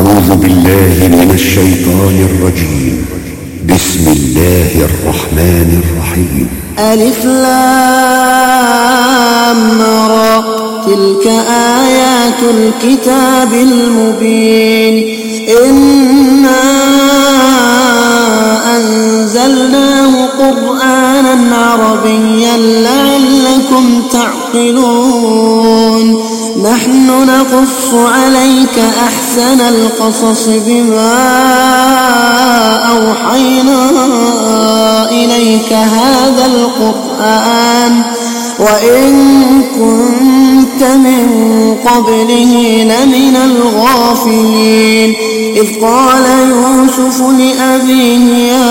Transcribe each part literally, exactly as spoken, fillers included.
أعوذ بالله من الشيطان الرجيم. بسم الله الرحمن الرحيم. ألف لام را، تلك آيات الكتاب المبين. إنا أنزلناه قرآنا عربيا لعلكم تعقلون. نحن نقص عليك أحسن القصص بما أوحينا إليك هذا القرآن وإن كنت من قبله لمن الغافلين. إذ قال يوسف لأبيه يا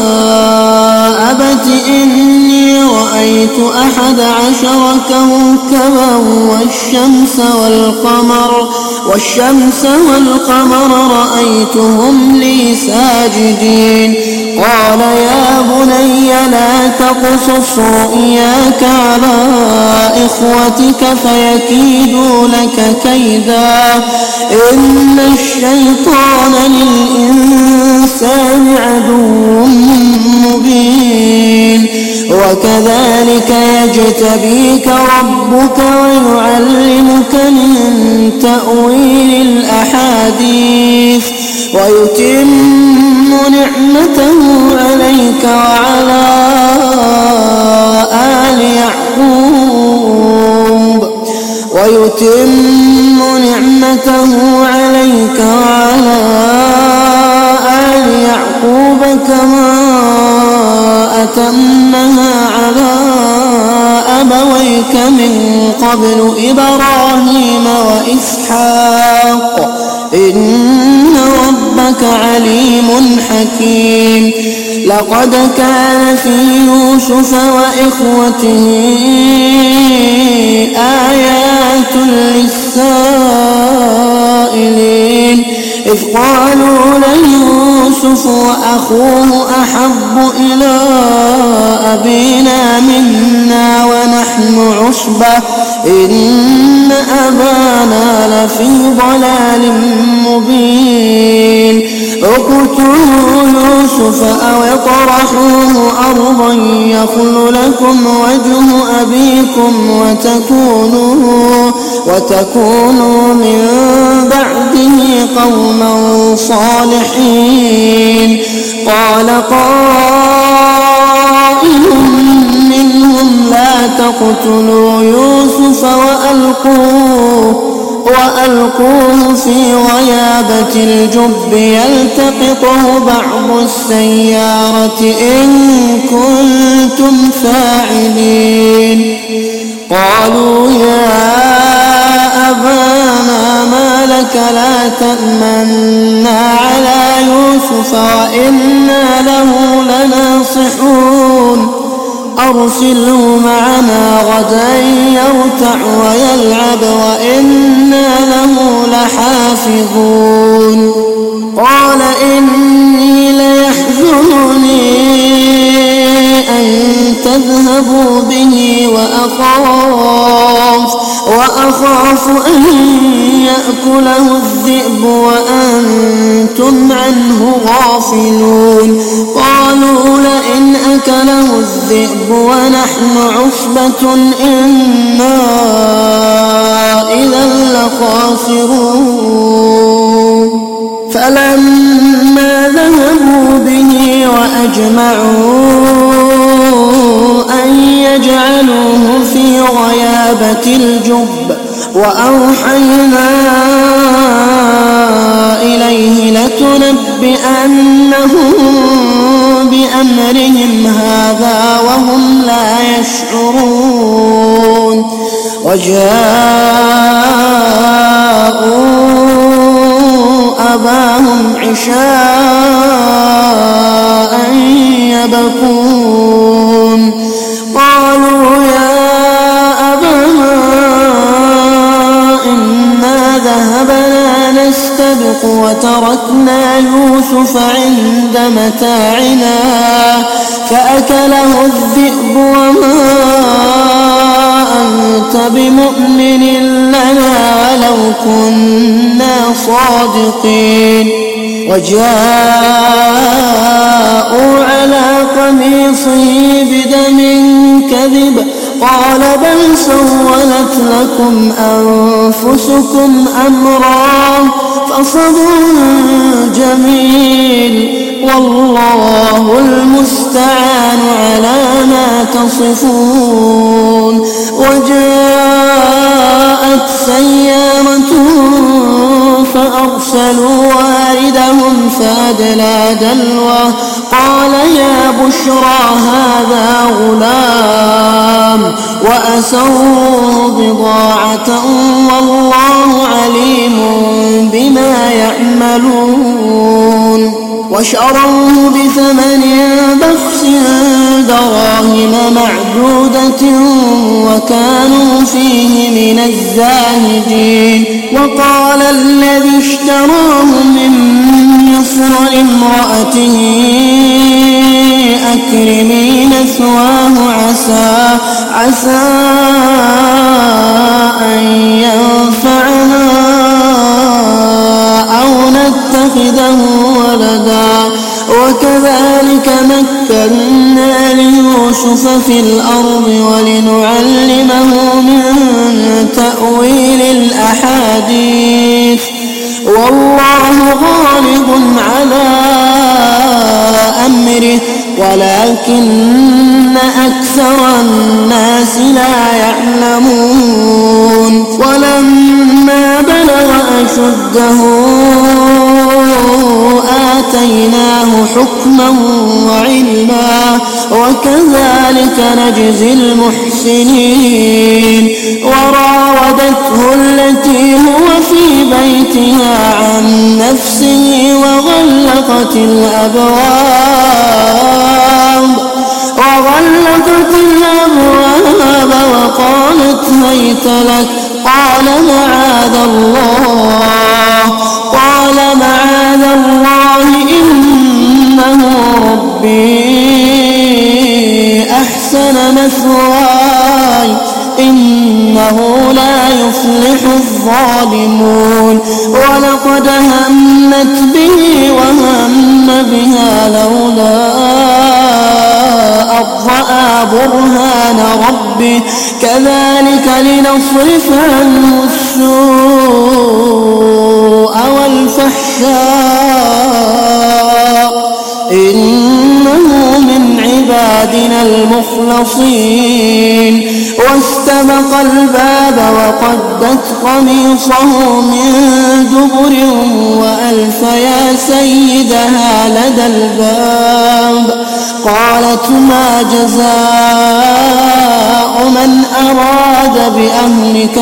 أبت إني رأيت أحد عشر كوكبا والشمس والقمر والشمس والقمر رأيتهم لي ساجدين. قال يا بني لا تقصص رؤياك على إخوتك فيكيدوا لك كيدا إن الشيطان للإنسان عدو مبين. وكذلك يجتبيك ربك ويعلمك من تأويل الأحاديث ويتم نعمته عليك وعلى آل يعقوب ويتم نعمته عليك وعلى آل يعقوب كما أتمها على أبويك من قبل إبراهيم وإسحاق إن ربك عليم حكيم. لقد كان في يوسف وإخوته آيات للسائلين إذ قالوا ليوسف وأخوه أحب إلى أبينا منا ونحن عصبة إن أبانا لفي ضلال مبين. اقتلوا يوسف أو اطرحوه أرضا يخل لكم وجه أبيكم وتكونوا, وتكونوا من بعده قوما صالحين. قال قائل منهم لا تقتلوا يوسف وألقوه, وألقوه في غيابة الجب يلتقطه بعض السيارة إن كنتم فاعلين. قالوا يا أبانا ما لك لا تأمنا على يوسف وإنا له لناصحون. أرسله معنا غدا يرتع ويلعب وإنا له لحافظون. قال إني ليحزنني أن تذهبوا به وأخاف, وأخاف أن يأكله الذئب وأنتم عنه غافلون. قالوا لئن أكله الذئب ونحن عصبة إنا إذا لخاسرون. فلما ذهبوا به وأجمعوا أن يجعلوه في غيابة الجب وأوحينا إليه لتنبئنهم بأمرهم هذا وهم لا يشعرون. وجاءوا أباهم عشاء يبكون. قالوا يا أبانا إنا ذهبنا نستبق وتركنا يوسف عند متاعنا فأكله الذئب وما أنت بمؤمن لنا ولو كنا صادقين. وجاءوا على قميصه بدم كذب قال بل سولت لكم أنفسكم أمرا فصبر جميل والله المستعان على ما تصفون. وجاءت سيارة فأرسلوا واردهم فأدلى دلوه قال يا بشرى هذا غلام وأسروا بضاعة والله عليم بما يعملون. وشروه بثمن بخس دراهم معدودة وكانوا فيه من الزاهدين. وقال الذي اشتراه من مصر لامرأته أكرمي مثواه عسى عسى أن ينفعنا أو نتخذه ولدا. وكذلك مكنا ليوسف في الأرض ولنعلمه من تأويل الأحاديث والله غالب على أمره ولكن أكثر الناس لا يعلمون. ولما بلغ أشده آتيناه حكما وعلما وكذلك نجزي المحسنين. وراودته التي هو في بيتها عن نفسه وغلقت الأبواب وغلقت الأبواب وقالت هيت لك قال معاذ الله قال معاذ الله إنه ربي أحسن مثواي إنه لا يفلح الظالمون. ولقد همت به وهم بها لولا أن رأى برهان ربه كذلك لنصرف عنه السوء والفحشاء إنه من عبادنا المخلصين. واستبق الباب وقدت قميصه من دبر وألف يا سيدها لدى الباب قالت ما جزاء من أراد بأهلك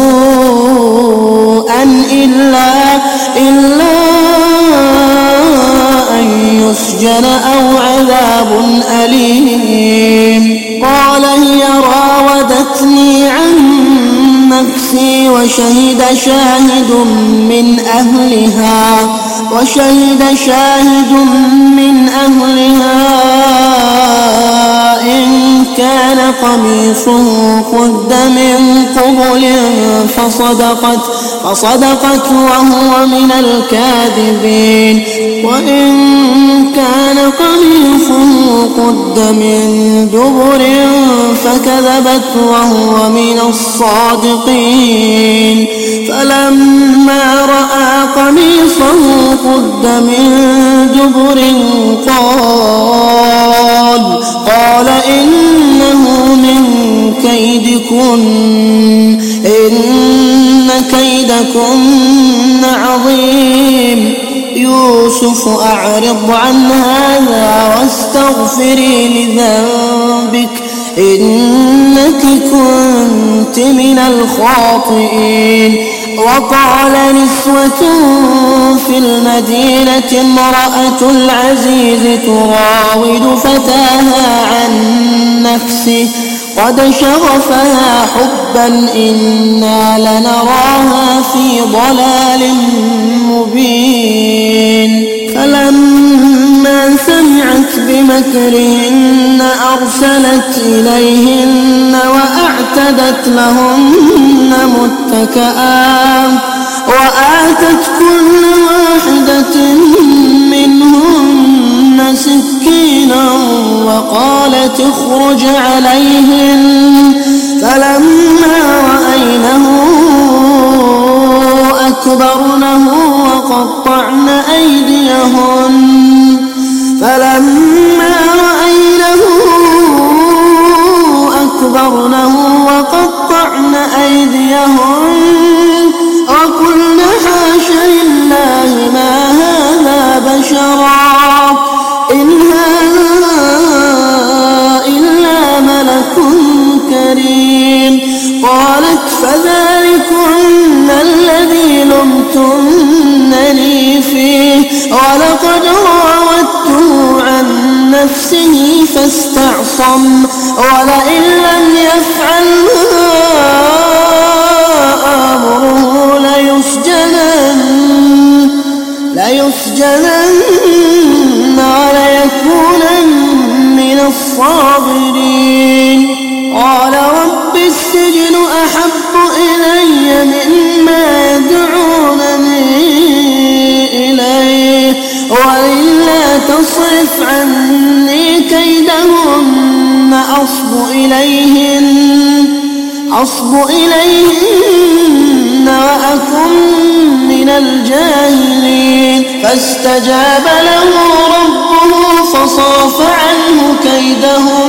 سوءا إلا إلا أن يسجن أو عذاب أليم. قال هي راودتني عن نفسي وشهد شاهد من أهلها وشهد شاهد من أهلها إن كان قميصه قد من قبل فصدقت فصدقت وهو من الكاذبين. وإن كان قميصه قد من دبر فكذبت وهو من الصادقين. فلما رأى قميصه قد من دبر قال قال إنه من كيدكن إن كيدكن عظيم. يوسف أعرض عن هذا واستغفري لذنبك إنك كنت من الخاطئين. وقال نسوة في المدينة امرأة العزيز تراود فتاها عن نفسه قد شغفها حبا إنا لنراها في ضلال مبين. فلما سمعت بمكرهن أرسلت إليهن وأعتدت لهن متكئا وآتت كل واحدة منهن سكينا وقالت اخرج عليهن فلما رأينه أكبرنه وقطعن أيديهن فلما رأينه أكبرنه وقطعن أيديهن وقلن حاش لله ما هذا بشرا إن هذا إلا ملك كريم قالت فذلكن الذي لمتنني فيه ولقد راودته عن نفسه فاستعصم ولئن لم يفعل أمره ليسجنن ليسجنن وليكونن من الصاغرين قال رب السجن أحب إلي مما يدعونني إليه وإلا تصرف عني كيدهن أصب إليهن أصب إليهن وأكن من الجاهلين فاستجاب له ربه فصرف عنه كيدهن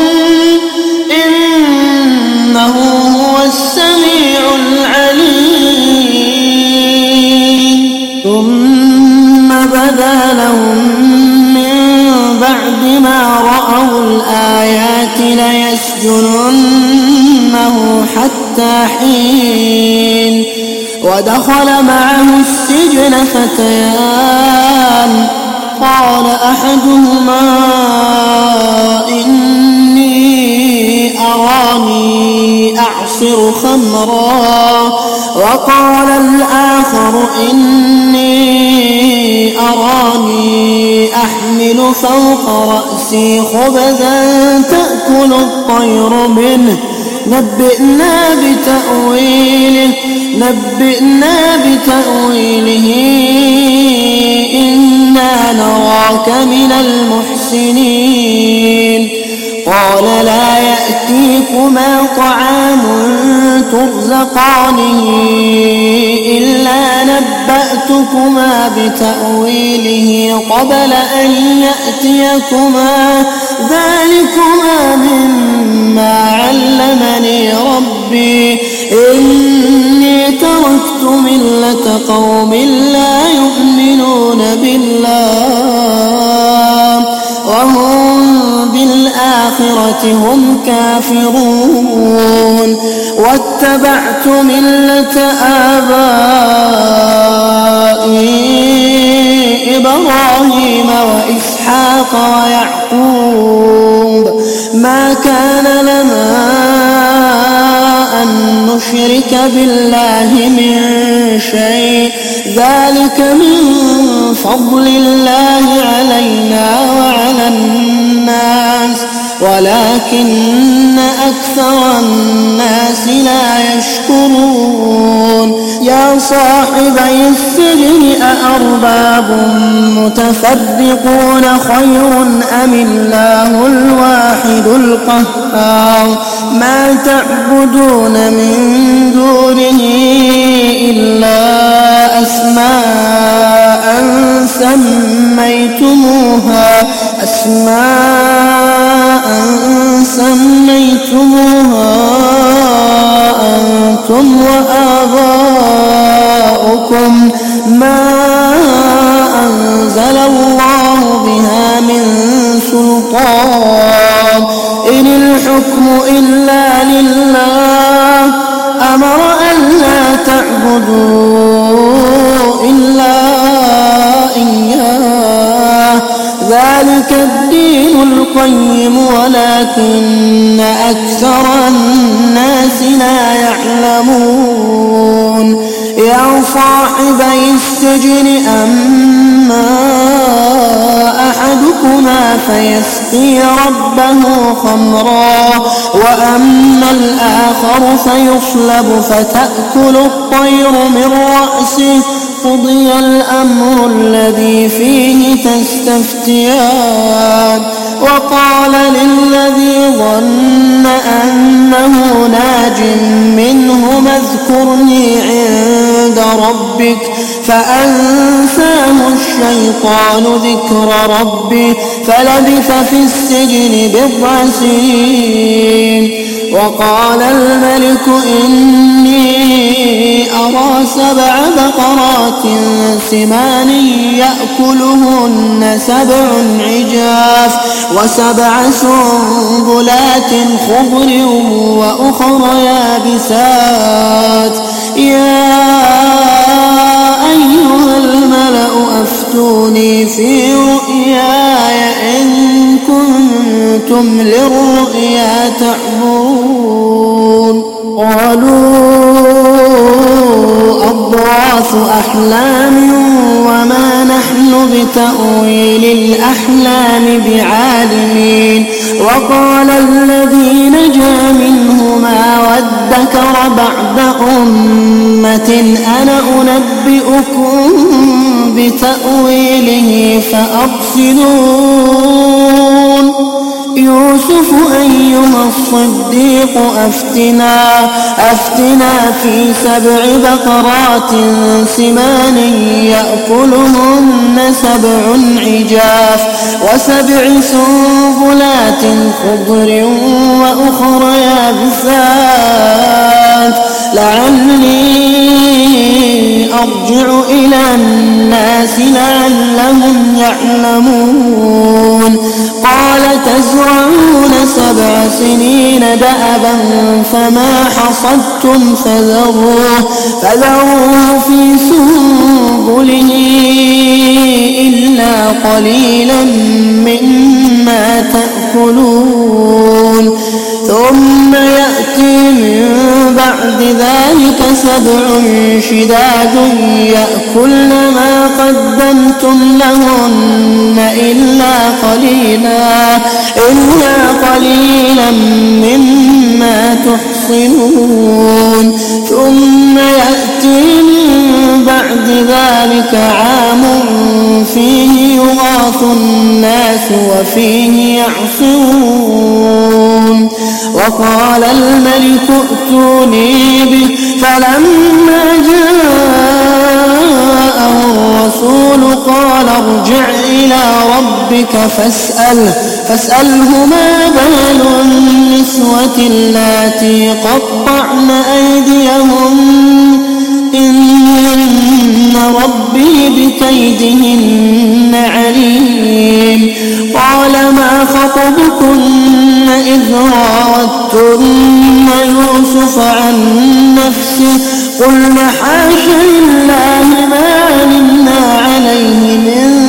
إنه هو السميع العليم ثم بدا لهم من بعد ما رأوا الآيات ليسجننه حتى حين ودخل معه السجن فتيان قال أحدهما إني أراني أعصر خمرا وقال الآخر إني أراني أحمل فوق رأسي خبزا تأكل الطير منه نبئنا بتأويله نبئنا بتأويله إنا نراك من المحسنين قال لا يأتيكما طعام ترزقانه إلا نبأتكما بتأويله قبل أن يأتيكما ذلكما مما علمني ربي إني تركت ملة قوم لا يؤمنون بالله وهم بالآخرة هم كافرون واتبعت ملة آبائي إبراهيم وإسحاق ويعقوب ما كان لنا أن نشرك بالله من شيء ذلك من فضل الله علينا وعلى الناس ولكن أكثر الناس لا يشكرون يا صاحبي السجن أأرباب متفرقون خير أم الله الواحد القهار ما تعبدون من دونه إلا أسماء سميتموها أسماء سميتموها أنتم وآباؤكم ما أنزل الله بها من سلطان إن الحكم إلا لله أمر ألا تعبدوا إلا إياه ذلك الدين القيم ولكن أكثر الناس لا يعلمون يا صاحبي السجن أما أحدكما فيسقي ربه خمرا وأما الآخر فيصلب فتأكل الطير من رأسه قضي الأمر الذي فيه تستفتيان وقال للذي ظن أنه ناج منهما اذكرني عند ربك فأنساه الشيطان ذكر ربه فلبث في السجن بضع سنين وقال الملك إني أرى سبع بقرات سمان يأكلهن سبع عجاف وسبع سنبلات خضر وأخر يابسات يا أيها الملأ أفتوني في رؤياي إن كنتم للرؤيا تعبرون قالوا أضغاث أحلام وما نحن بتأويل الأحلام بعالمين وقال الذي نجا منهما وادكر بعد أمة أنا أنبئكم بتأويله فأرسلون يوسف أيها الصديق أفتنا أفتنا في سبع بقرات سمان يأكلهن سبع عجاف وسبع سنبلات خضر وأخر يابسات لعلي أرجع إلى الناس لعلهم يعلمون قال تزرعون سبع سنين دأبا فما حصدتم فذروه فذروه في سنبله إلا قليلا مما تأكلون ثم يأتي من بعد ذلك سبع شداد يأكلن ما قدمتم لهن إلا قليلا إلا قليلا مما تحصنون ثم يأتي من بعد ذلك عام فيه يغاث الناس وفيه يعصرون وقال الملك ائتوني به فلما جاءه الرسول قال ارجع إلى ربك فاسأله فاسأله ما بال النسوة اللاتي قطعن أيديهم إن ربي بكيدهن عليم قال ما خطبكن إذ راوتن يوسف عن نفسه قلنا حاش لله ما علمنا عليه من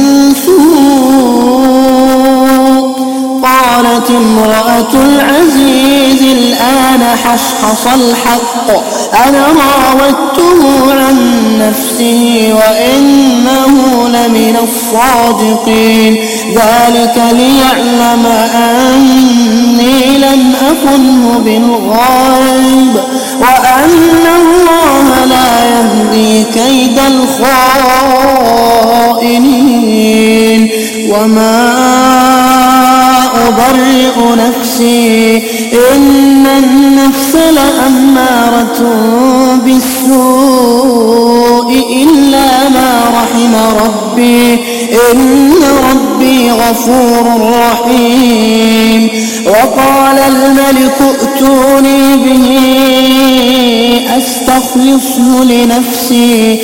سوء قالت امرأة العزيز الآن حصحص الحق أنا راودته عن نفسه وإنه لمن الصادقين ذلك ليعلم أني لم أخنه بالغيب وأن الله لا يهدي كيد الخائنين وما أبرئ نفسي إن النفس لأمارة بالسوء إلا ما رحم ربي إن ربي غفور رحيم وقال الملك ائتوني به أستخلصه لنفسي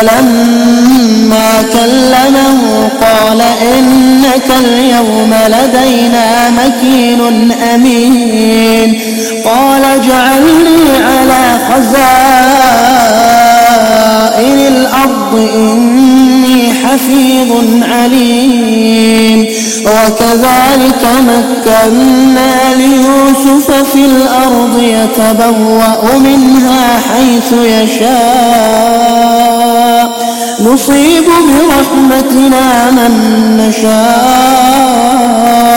فلما كلمه قال إنك اليوم لدينا مكين أمين قال اجعلني على خزائن الأرض إني حفيظ عليم وكذلك مكنا ليوسف في الأرض يتبوأ منها حيث يشاء نصيب برحمتنا من نشاء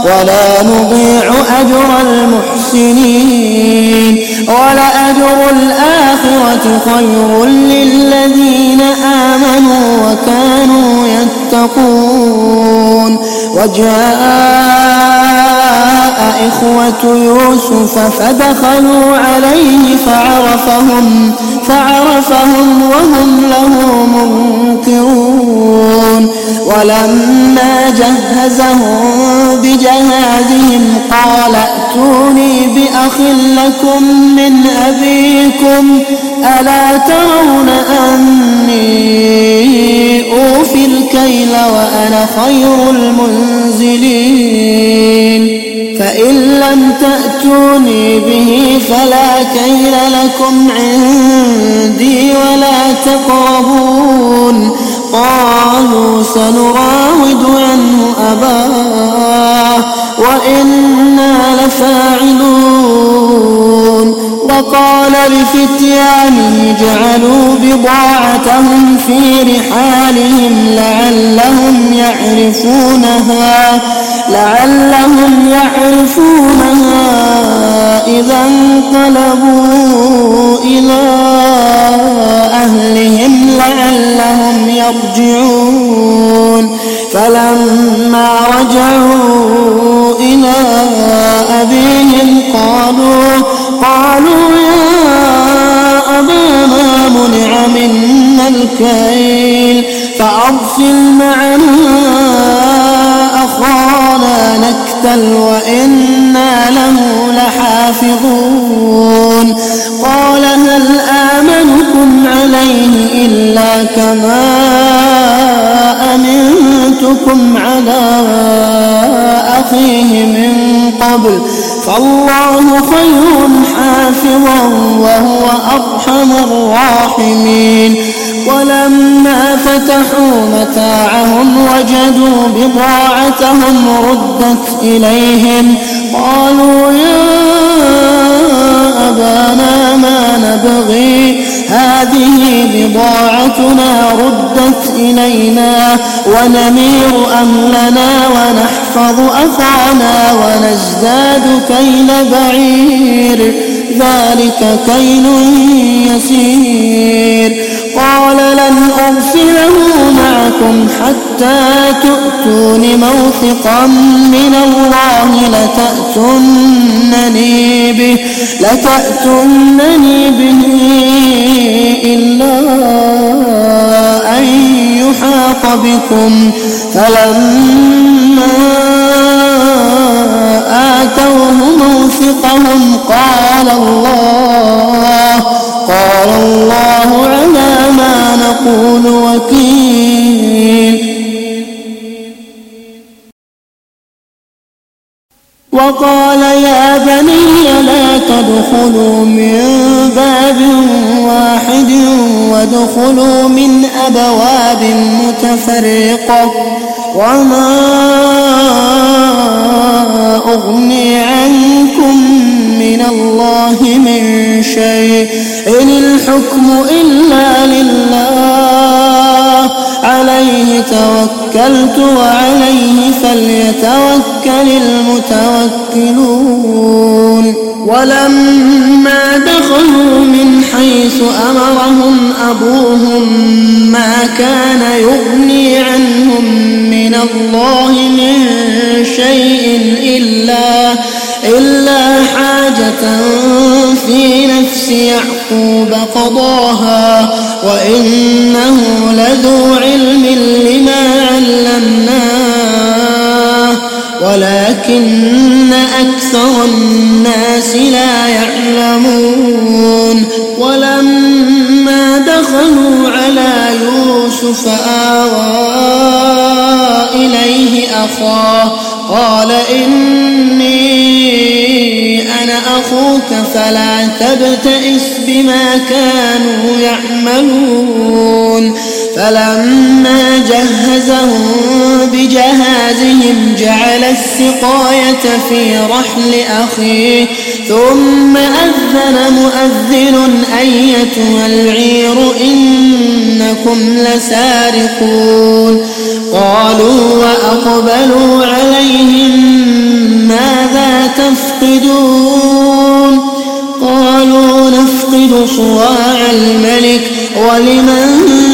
ولا نضيع أجر المحسنين ولأجر الآخرة خير للذين آمنوا وكانوا يتقون. وجاء إخوة يوسف فدخلوا عليه فعرفهم فعرفهم وهم له منكرون. ولما جهزهم بجهازهم قال ائتوني بأخ لكم من أبيكم ألا ترون أني أوفي الكيل وأنا خير المنزلين فإن لم تأتوني به فلا كيل لكم عندي ولا تقربون. قالوا سنراود عنه أباه وإنا لفاعلون. وقال لفتيانه جعلوا بضاعتهم في رحالهم لعلهم يعرفونها لعلهم يعرفونها إذا انقلبوا إلى أهلهم لعلهم يرجعون. فلما رجعوا إلى أبيهم قالوا قالوا يا أبانا منع منا الكيل فأرسل معنا أخانا نكتل وإنا له لحافظون. قال هل آمنكم عليه إلا كما أمنتكم على أخيه من قبل فالله خير حافظا وهو أرحم الراحمين. ولما فتحوا متاعهم وجدوا بضاعتهم ردت إليهم قالوا يا أبانا ما نبغي هذه بضاعتنا ردت إلينا ونمير أهلنا ونحفظ أخانا ونزداد كيل بعير ذلك كيل يسير. قال لن أرسله معكم حتى تؤتون موثقا من الله لتأتونني به, لتأتونني به إلا أن يحاط بكم. فلما آتوه موثقهم قال الله قال الله على ما نقول وكيل. وقال يا بني لا تدخلوا من باب واحد وادخلوا من أبواب متفرقة وما أغني عنكم من الله من شيء إن الحكم إلا لله عليه توكلت وعليه فليتوكل المتوكلون. ولما دخلوا من حيث أمرهم أبوهم ما كان يغني عنهم من الله من شيء إلا إلا حاجة في نفس يعقوب قضاها وإنه لذو علم لما علمناه ولكن أكثر الناس لا يعلمون. ولما دخلوا على يوسف آوى إليه أخاه قال إني أنا أخوك فلا تبتئس بما كانوا يعملون. فلما جهزهم بجهازهم جعل السقاية في رحل أخيه ثم أذن مؤذن أيتها العير إنكم لسارقون. قالوا وأقبلوا عليهم تفقدون قالوا نفقد صواع الملك ولمن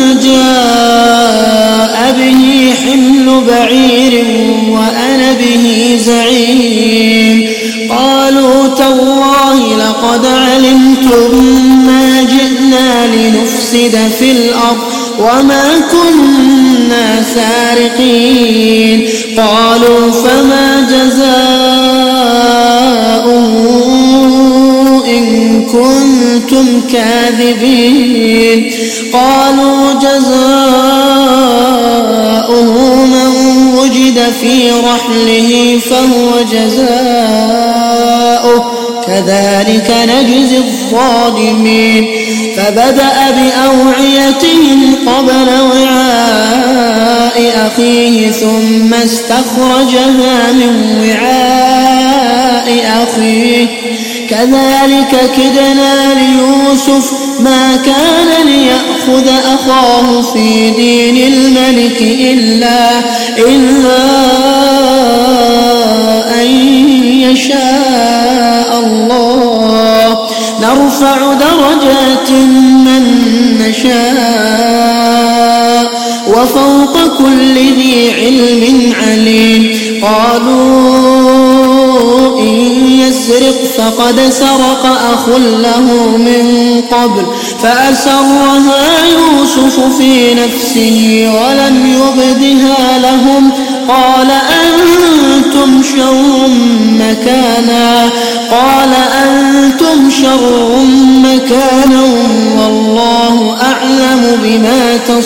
جاء به حمل بعير وأنا به زعيم قالوا تالله لقد علمتم ما جئنا لنفسد في الأرض وما كنا سارقين قالوا فما جزاؤه إن كنتم كاذبين قالوا جزاؤه من وجد في رحله فهو جزاؤه كذلك نجزي الظالمين فبدأ بأوعيتهم قبل وعاء أخيه ثم استخرجها من وعاء أخيه كذلك كدنا ليوسف ما كان ليأخذ أخاه في دين الملك إلا إلا أن يشاء الله نرفع درجات من نشاء وفوق كل ذي علم عليم قالوا إن يسرق فقد سرق أخ له من قبل فأسرها يوسف في نفسه ولم يبدها لهم قال أنتم شر مكانا قال أنتم شر مكانا والله أعلم بما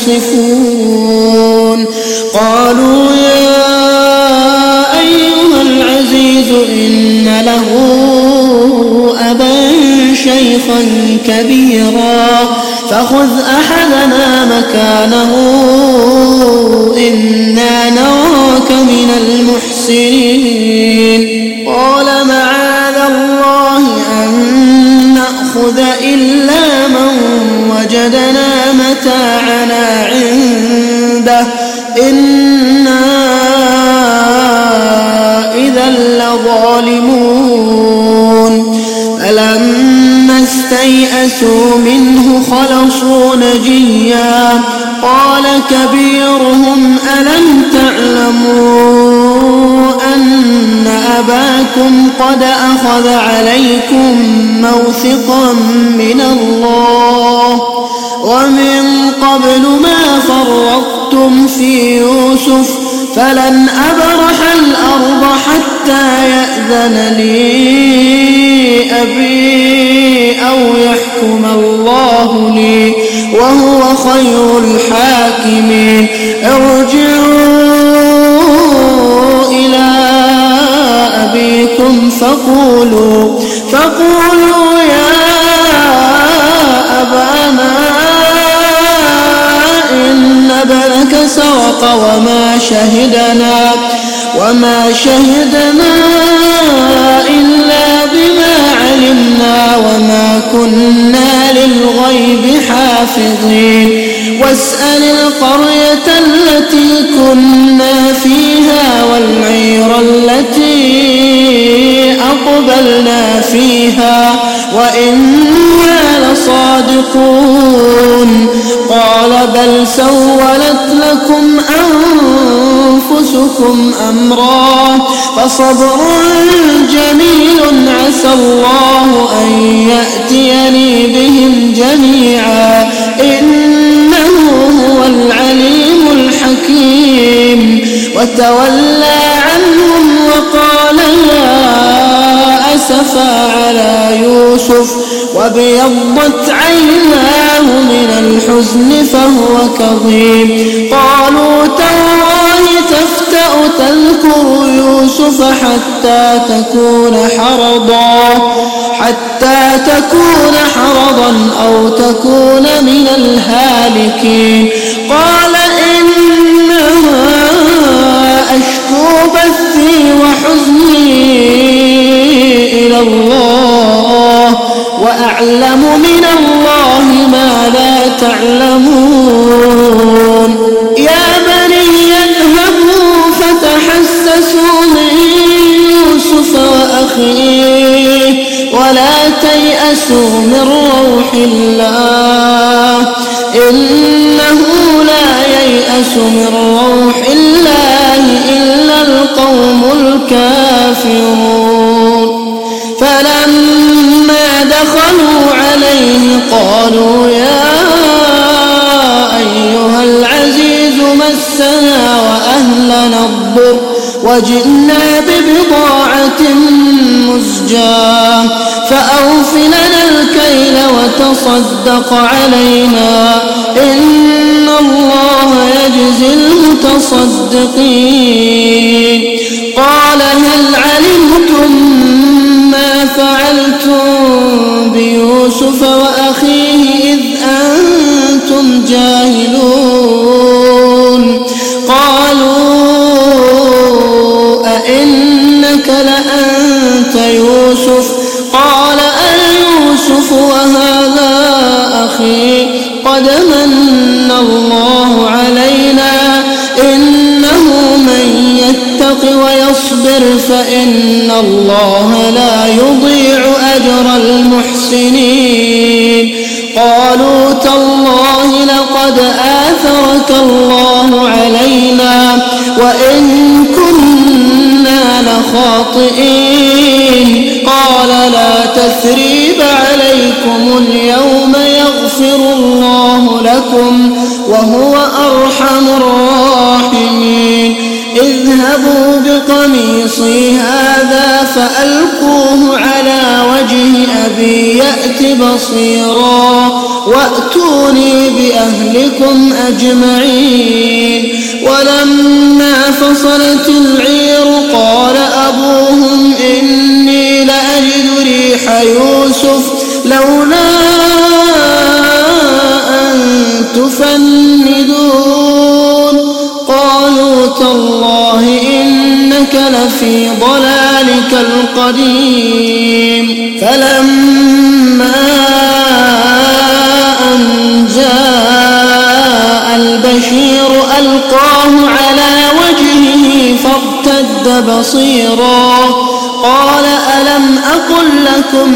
تصفون قالوا يا أيها العزيز إن له أبا شيخا كبيرا فخذ أحدنا مكانه إنا نراك من المحسنين قال معاذ الله أن نأخذ إلا من وجدنا متاعنا عنده إنا إذا لظالمون فلما استيئسوا منه خلصوا نجيا قال كبيرهم ألم تعلموا أن أباكم قد أخذ عليكم موثقا من الله ومن قبل ما فرطتم في يوسف فلن أبرح الأرض حتى يأذن لي أبي أو يحكم الله لي وهو خير الحاكمين ارجعوا إلى أبيكم فقولوا فقولوا يا أبانا إن ابنك سرق وما شهدنا وما شهدنا إلا بما علمنا وما كنا للغيب حافظين واسأل القرية التي كنا فيها والعير التي أقبلنا فيها وإنا لصادقون قال بل سولت لكم أنفسكم أمرا فصبر جميل عسى الله أن يأتيني بهم جميعا إنه هو العليم الحكيم وتولى عنهم وقال يا أسفا على يوسف وابيضت عيناه من الحزن فهو كظيم قالوا تالله تفتأ تذكر يوسف حتى تكون حرضا حتى تكون حرضا أو تكون من الهالكين قال إنما أشكو بثي وحزني إلى الله وأعلم من الله ما لا تعلمون يا بني اذهبوا فتحسسوا من يوسف وأخيه أخيه ولا تيأسوا من روح الله إنه لا ييأس من روح الله إلا القوم الكافرون فلما دخلوا عليه قالوا يا أيها العزيز مسنا وأهلنا الضر وجئنا ببضاعة مزجاة فأوف لنا الكيل وتصدق علينا إن الله يجزي المتصدقين قال هل علمتم ما فعلتم بيوسف وأخيه إذ أنتم جاهلون قالوا أئنك لأنت يوسف قال أنا يوسف وهذا أخي قد من الله علينا إنه من يتق ويصبر فإن الله لا يضيع أجر المحسنين قالوا تالله لقد آثرك الله علينا وإن كنا لخاطئين قال لا تثريب عليكم اليوم يغفر الله لكم وهو أرحم الراحمين اذهبوا بقميصي هذا فألقوه على وجه أبي يأت بصيرا وأتوني بأهلكم أجمعين ولما فصلت العير قال أبوهم إني لأجد ريح يوسف لولا أن تفندون قالوا تالله إنك لفي ضلالك القديم فلما أن جاء البشير ألقاه على وجهه فارتد بصيرا قال ألم أقل لكم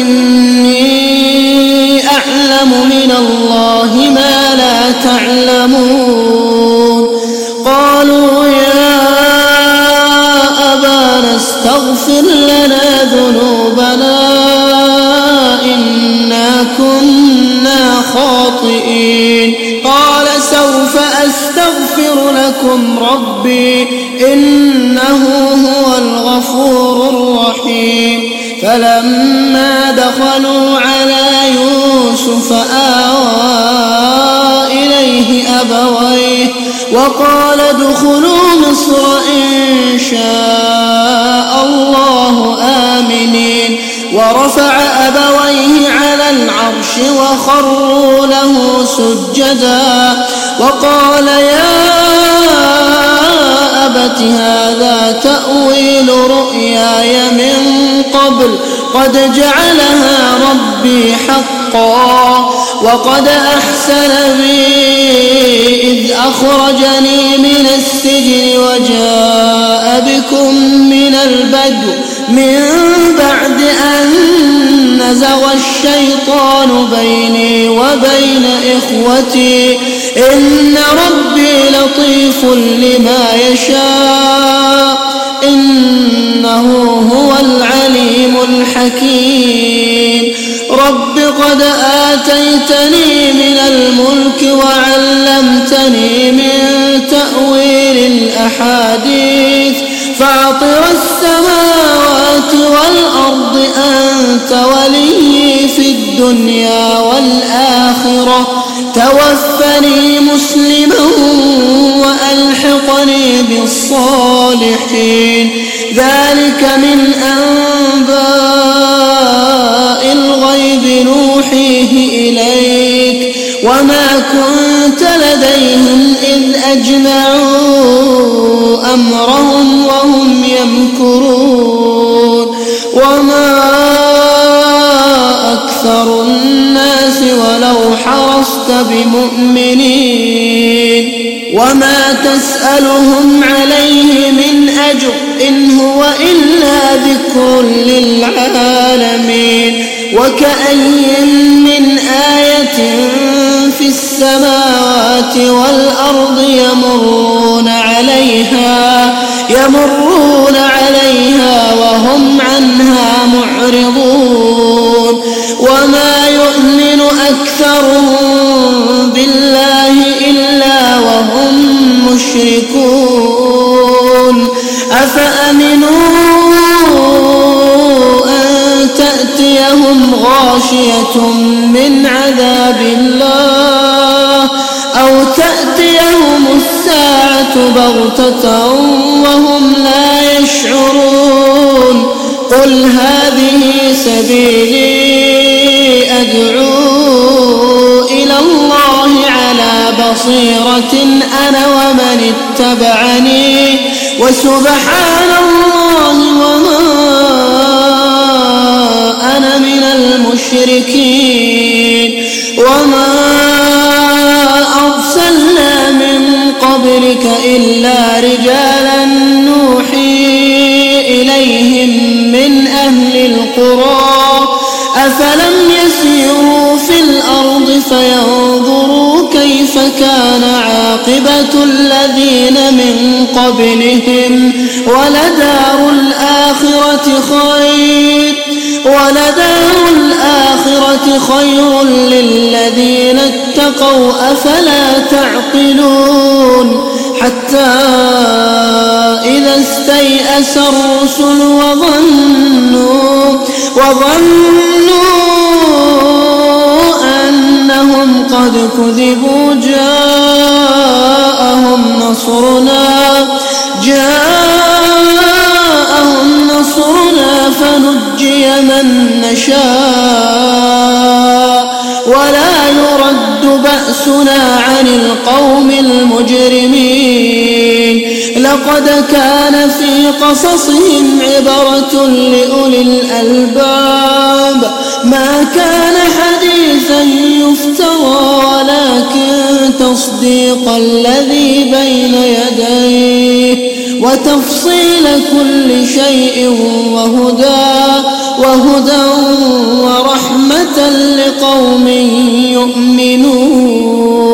إني أعلم من الله ما لا تعلمون قالوا يا أبانا استغفر لنا ذنوبنا إنا كنا خاطئين قال سوف أستغفر لكم ربي إنه هو الغفور الرحيم فلما دخلوا على يوسف آوى إليه أبويه وقال ادخلوا مصر إن شاء الله آمنين ورفع أبويه على العرش وخروا له سجدا وقال يا أبت هذا تأويل رؤياي من قبل قد جعلها ربي حقا وقد أحسن بي إذ أخرجني من السجن وجاء بكم من البدو من بعد أن نزغ الشيطان بيني وبين إخوتي إن ربي لطيف لما يشاء إنه هو العليم الحكيم رب قد آتيتني من الملك وعلمتني من تأويل الأحاديث فاطر السماوات والأرض أنت ولي في الدنيا والآخرة توفني مسلما وألحقني بالصالحين ذلك من أنباء الغيب نوحيه إليك وما كنت لديهم إذ أجمعوا أمرهم وهم يمكرون وما أكثر الناس ولو حرصت بمؤمنين وما تسألهم عليه من أجر إن هو إلا ذكر للعالمين وكأي من آية في السماوات والأرض يمرون عليها يمرون عليها وهم عنها معرضون وما يؤمن أكثرهم بالله إلا وهم مشركون أفأمنوا أن تأتيهم غاشية من عذاب الله أو تأتيهم الساعة بغتة وهم لا يشعرون قل هذه سبيلي أدعو إلى الله على بصيرة أنا ومن اتبعني وسبحان الله وما أنا من المشركين وما أرسلنا من قبلك إلا رجالا نوحي إليهم من أهل القرى أفلم يسيروا في الأرض فينظروا كيف كان عاقبة الذين من قبلهم ولدار الآخرة خير ولدار الآخرة خير للذين اتقوا أفلا تعقلون حتى إذا استيأس الرسل وظنوا وظنوا أنهم قد كذبوا جاءهم نصرنا جاءهم نصرنا فنجي من نشاء ولا يرد بأسنا عن القوم المجرمين لقد كان في قصصهم عبرة لأولي الألباب ما كان حديثا يفترى ولكن تصديق الذي بين يديه وتفصيل كل شيء وهدى وهدى ورحمة لقوم يؤمنون